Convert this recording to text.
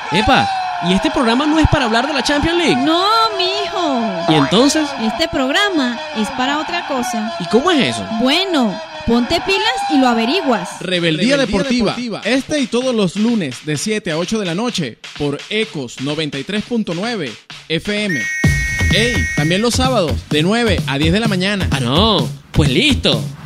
Epa, ¿y este programa no es para hablar de la Champions League? No, mijo. ¿Y entonces? Este programa es para otra cosa. ¿Y cómo es eso? Bueno, ponte pilas y lo averiguas. Rebeldía Deportiva. Este y todos los lunes de 7 a 8 de la noche por Ecos 93.9 FM. ¡Ey! También los sábados de 9 a 10 de la mañana. Ah, no. Pues listo.